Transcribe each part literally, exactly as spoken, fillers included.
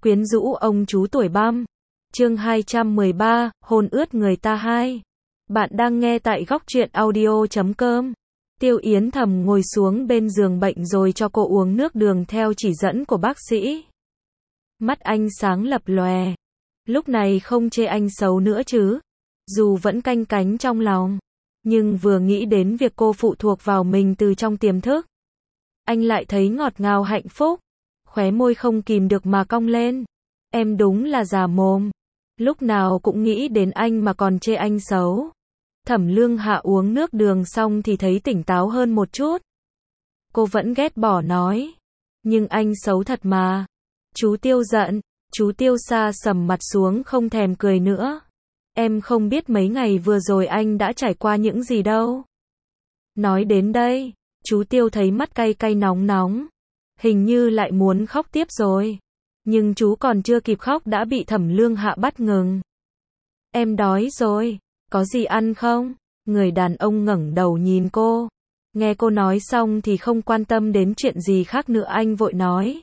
Quyến rũ ông chú tuổi băm. Chương hai trăm mười ba, hôn ướt người ta hai. Bạn đang nghe tại góc truyện audio chấm com. Tiêu Yến Thầm ngồi xuống bên giường bệnh rồi cho cô uống nước đường theo chỉ dẫn của bác sĩ. Mắt anh sáng lập lòe. Lúc này không chê anh xấu nữa chứ. Dù vẫn canh cánh trong lòng. Nhưng vừa nghĩ đến việc cô phụ thuộc vào mình từ trong tiềm thức. Anh lại thấy ngọt ngào hạnh phúc. Khóe môi không kìm được mà cong lên. Em đúng là già mồm. Lúc nào cũng nghĩ đến anh mà còn chê anh xấu. Thẩm Lương Hạ uống nước đường xong thì thấy tỉnh táo hơn một chút. Cô vẫn ghét bỏ nói. Nhưng anh xấu thật mà. Chú Tiêu giận. Chú Tiêu sa sầm mặt xuống không thèm cười nữa. Em không biết mấy ngày vừa rồi anh đã trải qua những gì đâu. Nói đến đây, chú Tiêu thấy mắt cay cay nóng nóng. Hình như lại muốn khóc tiếp rồi. Nhưng chú còn chưa kịp khóc đã bị Thẩm Lương Hạ bắt ngừng. Em đói rồi, có gì ăn không? Người đàn ông ngẩng đầu nhìn cô. Nghe cô nói xong thì không quan tâm đến chuyện gì khác nữa, anh vội nói.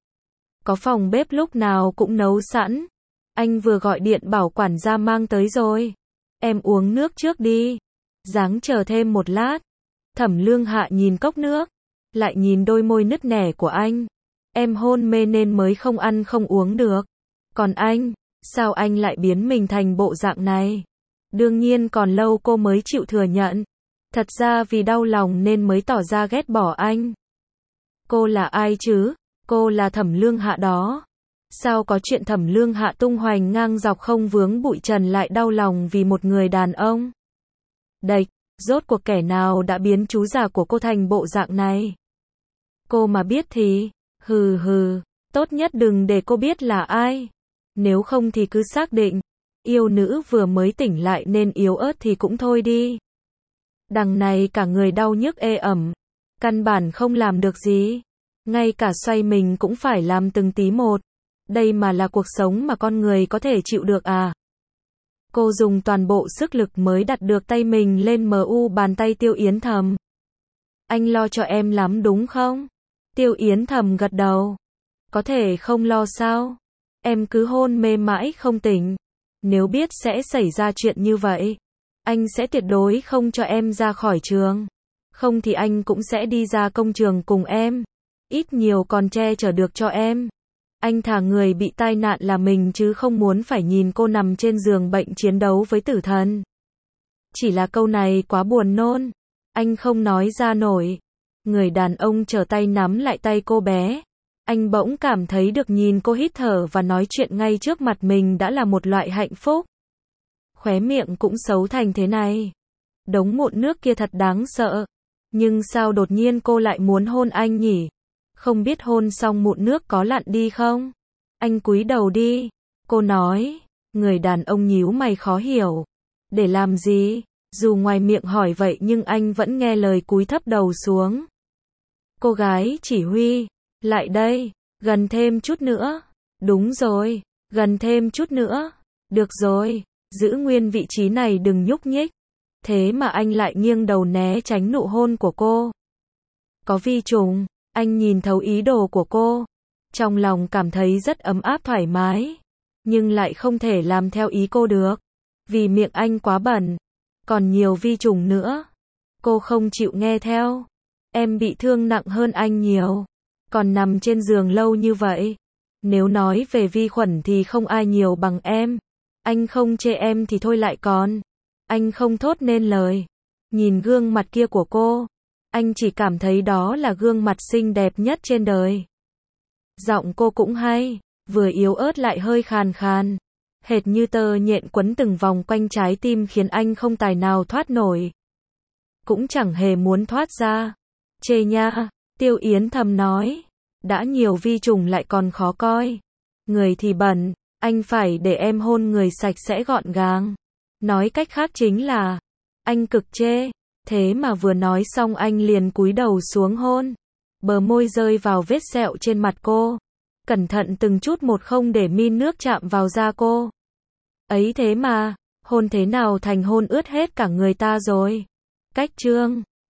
Có phòng bếp lúc nào cũng nấu sẵn. Anh vừa gọi điện bảo quản gia mang tới rồi. Em uống nước trước đi. Ráng chờ thêm một lát. Thẩm Lương Hạ nhìn cốc nước. Lại nhìn đôi môi nứt nẻ của anh. Em hôn mê nên mới không ăn không uống được. Còn anh, sao anh lại biến mình thành bộ dạng này? Đương nhiên còn lâu cô mới chịu thừa nhận. Thật ra vì đau lòng nên mới tỏ ra ghét bỏ anh. Cô là ai chứ? Cô là Thẩm Lương Hạ đó. Sao có chuyện Thẩm Lương Hạ tung hoành ngang dọc không vướng bụi trần lại đau lòng vì một người đàn ông? Đệch, rốt cuộc kẻ nào đã biến chú già của cô thành bộ dạng này? Cô mà biết thì, hừ hừ, tốt nhất đừng để cô biết là ai. Nếu không thì cứ xác định, yêu nữ vừa mới tỉnh lại nên yếu ớt thì cũng thôi đi. Đằng này cả người đau nhức ê ẩm, căn bản không làm được gì. Ngay cả xoay mình cũng phải làm từng tí một. Đây mà là cuộc sống mà con người có thể chịu được à? Cô dùng toàn bộ sức lực mới đặt được tay mình lên mu bàn tay Tiêu Yến Thầm. Anh lo cho em lắm đúng không? Tiêu Yến Thầm gật đầu. Có thể không lo sao? Em cứ hôn mê mãi không tỉnh. Nếu biết sẽ xảy ra chuyện như vậy, anh sẽ tuyệt đối không cho em ra khỏi trường. Không thì anh cũng sẽ đi ra công trường cùng em. Ít nhiều còn che chở được cho em. Anh thà người bị tai nạn là mình chứ không muốn phải nhìn cô nằm trên giường bệnh chiến đấu với tử thần. Chỉ là câu này quá buồn nôn. Anh không nói ra nổi. Người đàn ông trở tay nắm lại tay cô bé. Anh bỗng cảm thấy được nhìn cô hít thở và nói chuyện ngay trước mặt mình đã là một loại hạnh phúc. Khóe miệng cũng xấu thành thế này. Đống mụn nước kia thật đáng sợ. Nhưng sao đột nhiên cô lại muốn hôn anh nhỉ? Không biết hôn xong mụn nước có lặn đi không? Anh cúi đầu đi. Cô nói. Người đàn ông nhíu mày khó hiểu. Để làm gì? Dù ngoài miệng hỏi vậy nhưng anh vẫn nghe lời cúi thấp đầu xuống. Cô gái chỉ huy. Lại đây. Gần thêm chút nữa. Đúng rồi. Gần thêm chút nữa. Được rồi. Giữ nguyên vị trí này đừng nhúc nhích. Thế mà anh lại nghiêng đầu né tránh nụ hôn của cô. Có vi trùng. Anh nhìn thấu ý đồ của cô. Trong lòng cảm thấy rất ấm áp thoải mái. Nhưng lại không thể làm theo ý cô được. Vì miệng anh quá bẩn. Còn nhiều vi trùng nữa. Cô không chịu nghe theo. Em bị thương nặng hơn anh nhiều. Còn nằm trên giường lâu như vậy. Nếu nói về vi khuẩn thì không ai nhiều bằng em. Anh không chê em thì thôi lại còn. Anh không thốt nên lời. Nhìn gương mặt kia của cô. Anh chỉ cảm thấy đó là gương mặt xinh đẹp nhất trên đời. Giọng cô cũng hay. Vừa yếu ớt lại hơi khàn khàn. Hệt như tơ nhện quấn từng vòng quanh trái tim khiến anh không tài nào thoát nổi. Cũng chẳng hề muốn thoát ra. Chê nha. Tiêu Yến Thầm nói. Đã nhiều vi trùng lại còn khó coi. Người thì bẩn. Anh phải để em hôn người sạch sẽ gọn gàng. Nói cách khác chính là. Anh cực chê. Thế mà vừa nói xong anh liền cúi đầu xuống hôn. Bờ môi rơi vào vết sẹo trên mặt cô. Cẩn thận từng chút một không để min nước chạm vào da cô. Ấy thế mà, hôn thế nào thành hôn ướt hết cả người ta rồi. Cách chương